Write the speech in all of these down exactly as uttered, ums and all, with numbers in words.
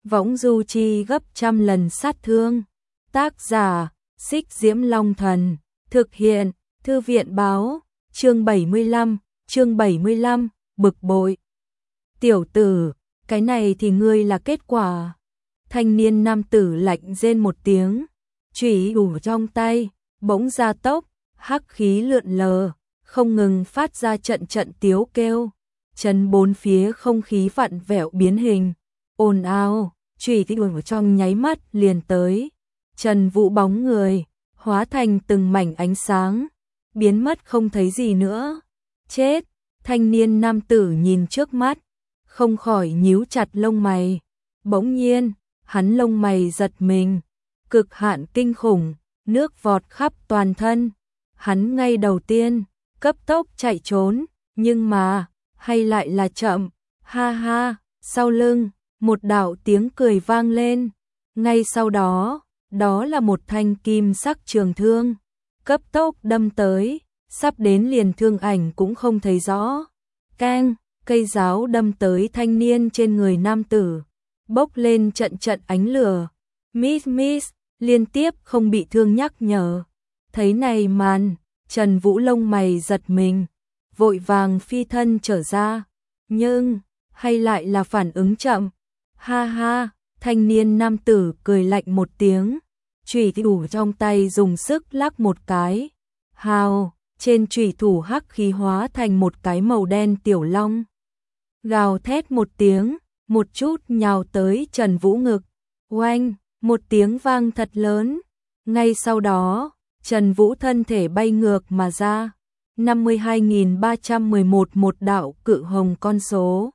võng du chi gấp trăm lần sát thương. Tác giả, Xích Diễm Long Thần, thực hiện, Thư viện báo, chương bảy mươi lăm, chương bảy mươi lăm, bực bội. Tiểu tử, cái này thì ngươi là kết quả. Thanh niên nam tử lạnh rên một tiếng, chủy ủ trong tay, bỗng ra tốc, hắc khí lượn lờ, không ngừng phát ra trận trận tiếu kêu, chấn bốn phía không khí vặn vẹo biến hình, ồn ào, chủy thì đuổi trong nháy mắt liền tới. Trần Vũ bóng người, hóa thành từng mảnh ánh sáng, biến mất không thấy gì nữa. Chết, thanh niên nam tử nhìn trước mắt, không khỏi nhíu chặt lông mày. Bỗng nhiên, hắn lông mày giật mình, cực hạn kinh khủng, nước vọt khắp toàn thân. Hắn ngay đầu tiên, cấp tốc chạy trốn, nhưng mà, hay lại là chậm, ha ha, sau lưng, một đạo tiếng cười vang lên. Ngay sau đó, đó là một thanh kim sắc trường thương, cấp tốc đâm tới, sắp đến liền thương ảnh cũng không thấy rõ. Keng, cây giáo đâm tới thanh niên trên người nam tử, bốc lên trận trận ánh lửa. Miss miss, liên tiếp không bị thương nhắc nhở. Thấy này màn, Trần Vũ lông mày giật mình, vội vàng phi thân trở ra, nhưng, hay lại là phản ứng chậm. Ha ha, thanh niên nam tử cười lạnh một tiếng, chủy thủ trong tay dùng sức lắc một cái. Hào, trên chủy thủ hắc khí hóa thành một cái màu đen tiểu long. Gào thét một tiếng, một chút nhào tới Trần Vũ ngực. Oanh, một tiếng vang thật lớn. Ngay sau đó, Trần Vũ thân thể bay ngược mà ra. năm mươi hai nghìn ba trăm mười một một đạo cự hồng con số.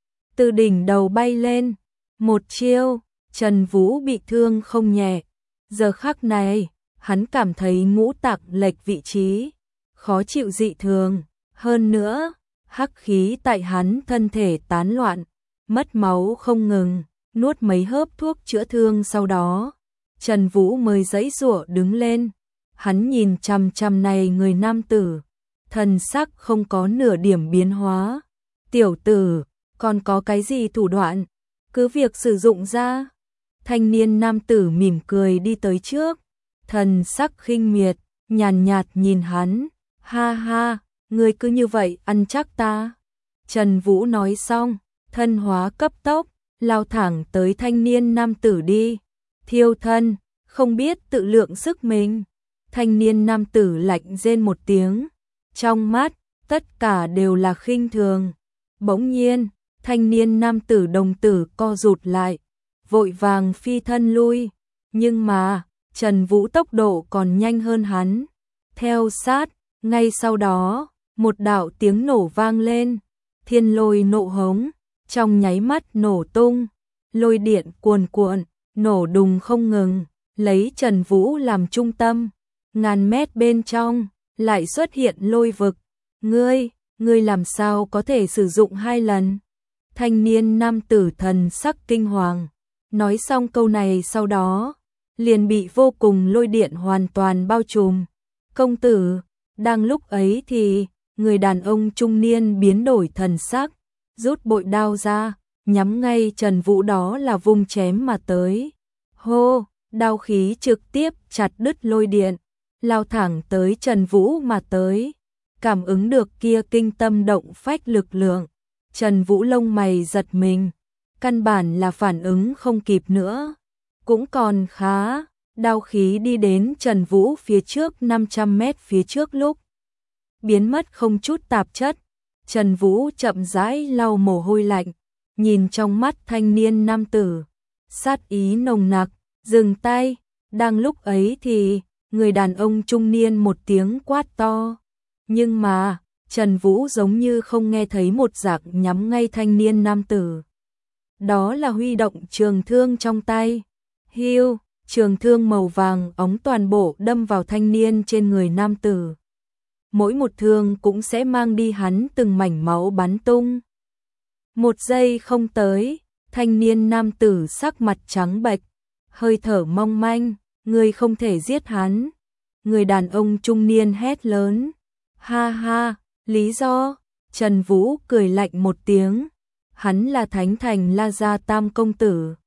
Từ đỉnh đầu bay lên. Một chiêu, Trần Vũ bị thương không nhẹ. Giờ khắc này, hắn cảm thấy ngũ tạng lệch vị trí, khó chịu dị thường. Hơn nữa, hắc khí tại hắn thân thể tán loạn, mất máu không ngừng, nuốt mấy hớp thuốc chữa thương sau đó. Trần Vũ mới giãy giụa đứng lên. Hắn nhìn chằm chằm này người nam tử, thần sắc không có nửa điểm biến hóa. Tiểu tử, còn có cái gì thủ đoạn? Cứ việc sử dụng ra. Thanh niên nam tử mỉm cười đi tới trước, thần sắc khinh miệt, nhàn nhạt nhìn hắn. Ha ha, ngươi cứ như vậy ăn chắc ta. Trần Vũ nói xong, thân hóa cấp tốc, lao thẳng tới thanh niên nam tử đi. Thiêu thân, không biết tự lượng sức mình. Thanh niên nam tử lạnh rên một tiếng, trong mắt, tất cả đều là khinh thường. Bỗng nhiên, thanh niên nam tử đồng tử co rụt lại, vội vàng phi thân lui. Nhưng mà, Trần Vũ tốc độ còn nhanh hơn hắn. Theo sát, ngay sau đó, một đạo tiếng nổ vang lên. Thiên lôi nộ hống, trong nháy mắt nổ tung. Lôi điện cuồn cuộn, nổ đùng không ngừng, lấy Trần Vũ làm trung tâm. Ngàn mét bên trong, lại xuất hiện lôi vực. Ngươi, ngươi làm sao có thể sử dụng hai lần? Thanh niên nam tử thần sắc kinh hoàng. Nói xong câu này sau đó, liền bị vô cùng lôi điện hoàn toàn bao trùm. Công tử, đang lúc ấy thì, người đàn ông trung niên biến đổi thần sắc, rút bội đao ra, nhắm ngay Trần Vũ đó là vung chém mà tới. Hô, đao khí trực tiếp chặt đứt lôi điện, lao thẳng tới Trần Vũ mà tới. Cảm ứng được kia kinh tâm động phách lực lượng, Trần Vũ lông mày giật mình, căn bản là phản ứng không kịp nữa. Cũng còn khá, đao khí đi đến Trần Vũ phía trước năm trăm mét phía trước lúc biến mất không chút tạp chất. Trần Vũ chậm rãi lau mồ hôi lạnh, nhìn trong mắt thanh niên nam tử, sát ý nồng nặc, dừng tay. Đang lúc ấy thì, người đàn ông trung niên một tiếng quát to. Nhưng mà, Trần Vũ giống như không nghe thấy một dạng nhắm ngay thanh niên nam tử. Đó là huy động trường thương trong tay. Hiu, trường thương màu vàng óng toàn bộ đâm vào thanh niên trên người nam tử. Mỗi một thương cũng sẽ mang đi hắn từng mảnh máu bắn tung. Một giây không tới, thanh niên nam tử sắc mặt trắng bệch, hơi thở mong manh, ngươi không thể giết hắn. Người đàn ông trung niên hét lớn. Ha ha, lý do? Trần Vũ cười lạnh một tiếng. Hắn là Thánh Thành La Gia Tam công tử.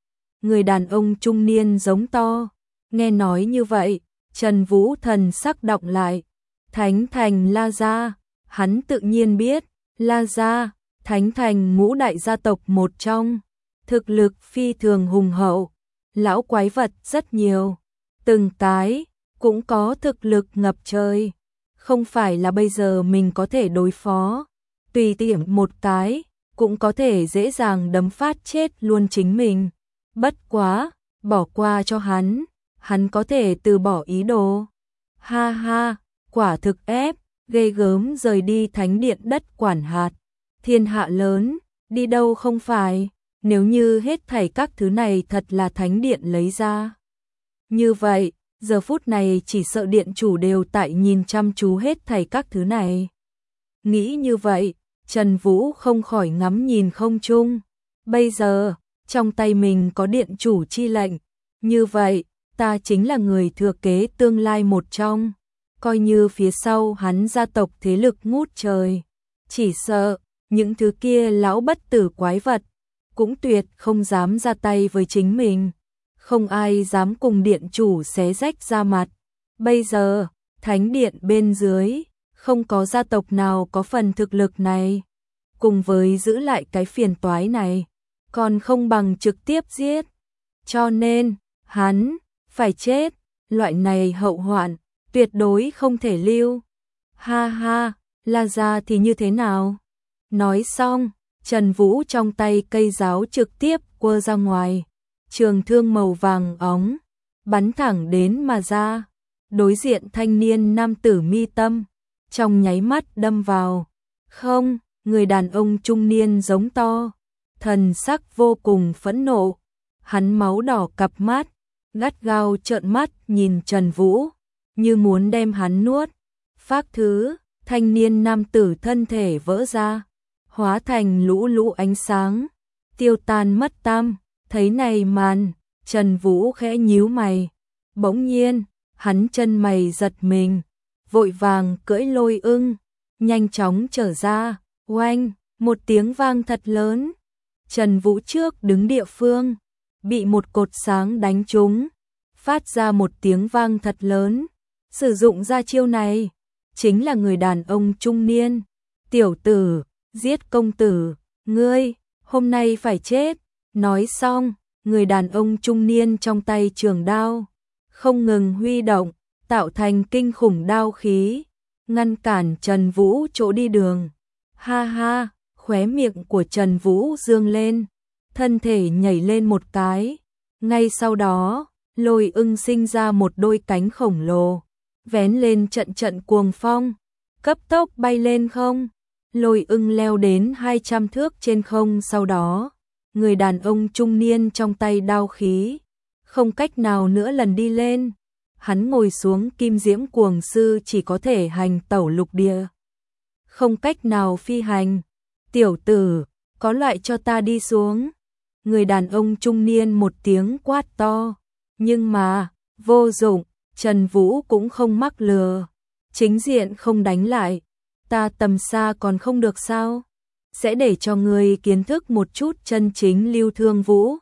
người đàn ông trung niên giống to. Nghe nói như vậy, Trần Vũ thần sắc đọng lại. Thánh thành La Gia, hắn tự nhiên biết, La Gia, Thánh thành ngũ đại gia tộc một trong, thực lực phi thường hùng hậu, lão quái vật rất nhiều, từng cái cũng có thực lực ngập trời, không phải là bây giờ mình có thể đối phó, tùy tiện một cái cũng có thể dễ dàng đấm phát chết luôn chính mình. Bất quá, bỏ qua cho hắn, hắn có thể từ bỏ ý đồ. Ha ha, quả thực ép, ghê gớm rời đi thánh điện đất quản hạt. Thiên hạ lớn, đi đâu không phải, nếu như hết thảy các thứ này thật là thánh điện lấy ra. Như vậy, giờ phút này chỉ sợ điện chủ đều tại nhìn chăm chú hết thảy các thứ này. Nghĩ như vậy, Trần Vũ không khỏi ngắm nhìn không trung. Bây giờ, trong tay mình có điện chủ chi lệnh, như vậy, ta chính là người thừa kế tương lai một trong, coi như phía sau hắn gia tộc thế lực ngút trời. Chỉ sợ, những thứ kia lão bất tử quái vật, cũng tuyệt không dám ra tay với chính mình. Không ai dám cùng điện chủ xé rách ra mặt. Bây giờ, thánh điện bên dưới, không có gia tộc nào có phần thực lực này. Cùng với giữ lại cái phiền toái này, còn không bằng trực tiếp giết. Cho nên, hắn phải chết, loại này hậu hoạn, tuyệt đối không thể lưu. Ha ha, La Gia thì như thế nào? Nói xong, Trần Vũ trong tay cây giáo trực tiếp quơ ra ngoài, trường thương màu vàng óng, bắn thẳng đến mà ra, đối diện thanh niên nam tử mi tâm, trong nháy mắt đâm vào. Không, người đàn ông trung niên giống to, thần sắc vô cùng phẫn nộ, hắn máu đỏ cặp mắt, gắt gao trợn mắt nhìn Trần Vũ, như muốn đem hắn nuốt. Phác thứ, thanh niên nam tử thân thể vỡ ra, hóa thành lũ lũ ánh sáng, tiêu tan mất tăm. Thấy này màn, Trần Vũ khẽ nhíu mày, bỗng nhiên, hắn chân mày giật mình, vội vàng cưỡi lôi ưng, nhanh chóng trở ra, oanh, một tiếng vang thật lớn. Trần Vũ trước đứng địa phương, bị một cột sáng đánh trúng, phát ra một tiếng vang thật lớn. Sử dụng ra chiêu này, chính là người đàn ông trung niên. Tiểu tử, giết công tử, ngươi, hôm nay phải chết. Nói xong, người đàn ông trung niên trong tay trường đao, không ngừng huy động, tạo thành kinh khủng đao khí, ngăn cản Trần Vũ chỗ đi đường. Ha ha, khóe miệng của Trần Vũ dương lên, thân thể nhảy lên một cái. Ngay sau đó, lôi ưng sinh ra một đôi cánh khổng lồ, vén lên trận trận cuồng phong, cấp tốc bay lên không. Lôi ưng leo đến hai trăm thước trên không, sau đó, người đàn ông trung niên trong tay đao khí, không cách nào nữa lần đi lên. Hắn ngồi xuống kim diễm cuồng sư chỉ có thể hành tẩu lục địa, không cách nào phi hành. Tiểu tử, có loại cho ta đi xuống. Người đàn ông trung niên một tiếng quát to, nhưng mà, vô dụng, Trần Vũ cũng không mắc lừa. Chính diện không đánh lại, ta tầm xa còn không được sao? Sẽ để cho ngươi kiến thức một chút chân chính Lưu Thương Vũ.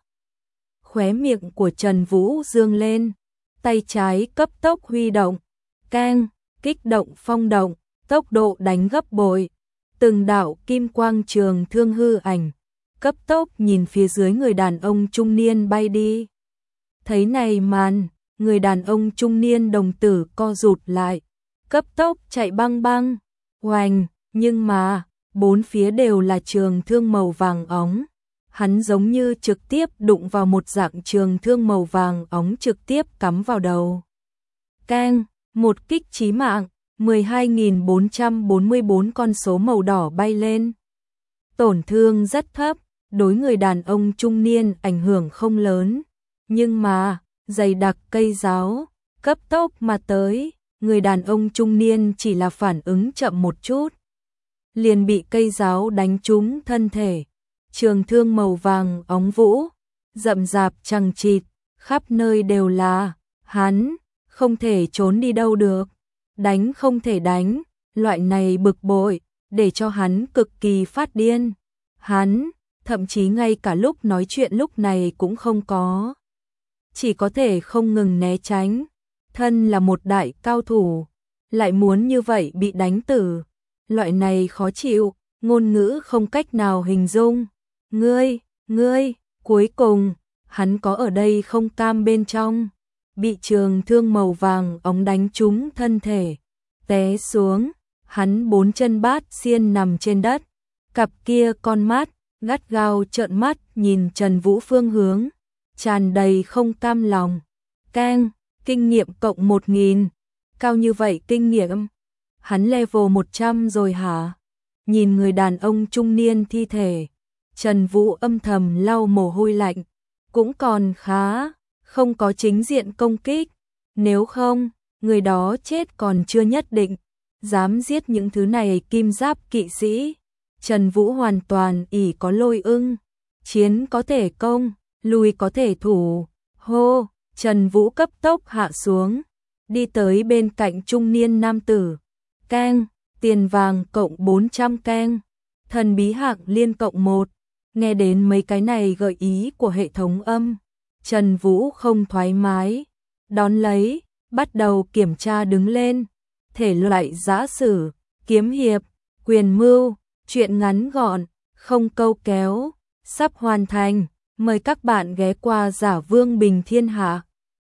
Khóe miệng của Trần Vũ dương lên, tay trái cấp tốc huy động, keng, kích động phong động, tốc độ đánh gấp bội. Từng đạo kim quang trường thương hư ảnh, cấp tốc nhìn phía dưới người đàn ông trung niên bay đi. Thấy này màn, người đàn ông trung niên đồng tử co rụt lại, cấp tốc chạy băng băng, oanh, nhưng mà, bốn phía đều là trường thương màu vàng óng. Hắn giống như trực tiếp đụng vào một dạng trường thương màu vàng óng trực tiếp cắm vào đầu. Keng, một kích chí mạng, mười hai nghìn bốn trăm bốn mươi bốn con số màu đỏ bay lên. Tổn thương rất thấp, đối người đàn ông trung niên ảnh hưởng không lớn. Nhưng mà, dày đặc cây giáo, cấp tốc mà tới, người đàn ông trung niên chỉ là phản ứng chậm một chút, liền bị cây giáo đánh trúng thân thể. Trường thương màu vàng óng vũ, rậm rạp chằng chịt, khắp nơi đều là, hắn, không thể trốn đi đâu được, đánh không thể đánh, loại này bực bội, để cho hắn cực kỳ phát điên. Hắn, thậm chí ngay cả lúc nói chuyện lúc này cũng không có. Chỉ có thể không ngừng né tránh, thân là một đại cao thủ, lại muốn như vậy bị đánh tử. Loại này khó chịu, ngôn ngữ không cách nào hình dung. Ngươi, ngươi, cuối cùng, hắn có ở đây không cam bên trong. Bị trường thương màu vàng ống đánh trúng thân thể, té xuống, hắn bốn chân bát xiên nằm trên đất, cặp kia con mắt, gắt gao trợn mắt nhìn Trần Vũ phương hướng, tràn đầy không cam lòng. Keng, kinh nghiệm cộng một nghìn, cao như vậy kinh nghiệm, hắn level một trăm rồi hả? Nhìn người đàn ông trung niên thi thể, Trần Vũ âm thầm lau mồ hôi lạnh, cũng còn khá, không có chính diện công kích, nếu không, người đó chết còn chưa nhất định, dám giết những thứ này kim giáp kỵ sĩ. Trần Vũ hoàn toàn ỷ có lôi ưng, chiến có thể công, lùi có thể thủ. Hô, Trần Vũ cấp tốc hạ xuống, đi tới bên cạnh trung niên nam tử. Keng, tiền vàng cộng bốn trăm keng, thần bí hạng liên cộng một. Nghe đến mấy cái này gợi ý của hệ thống âm, Trần Vũ không thoải mái, đón lấy, bắt đầu kiểm tra đứng lên. Thể loại giã sử, kiếm hiệp, quyền mưu, truyện ngắn gọn, không câu kéo, sắp hoàn thành. Mời các bạn ghé qua Giả Vương Bình Thiên Hạ.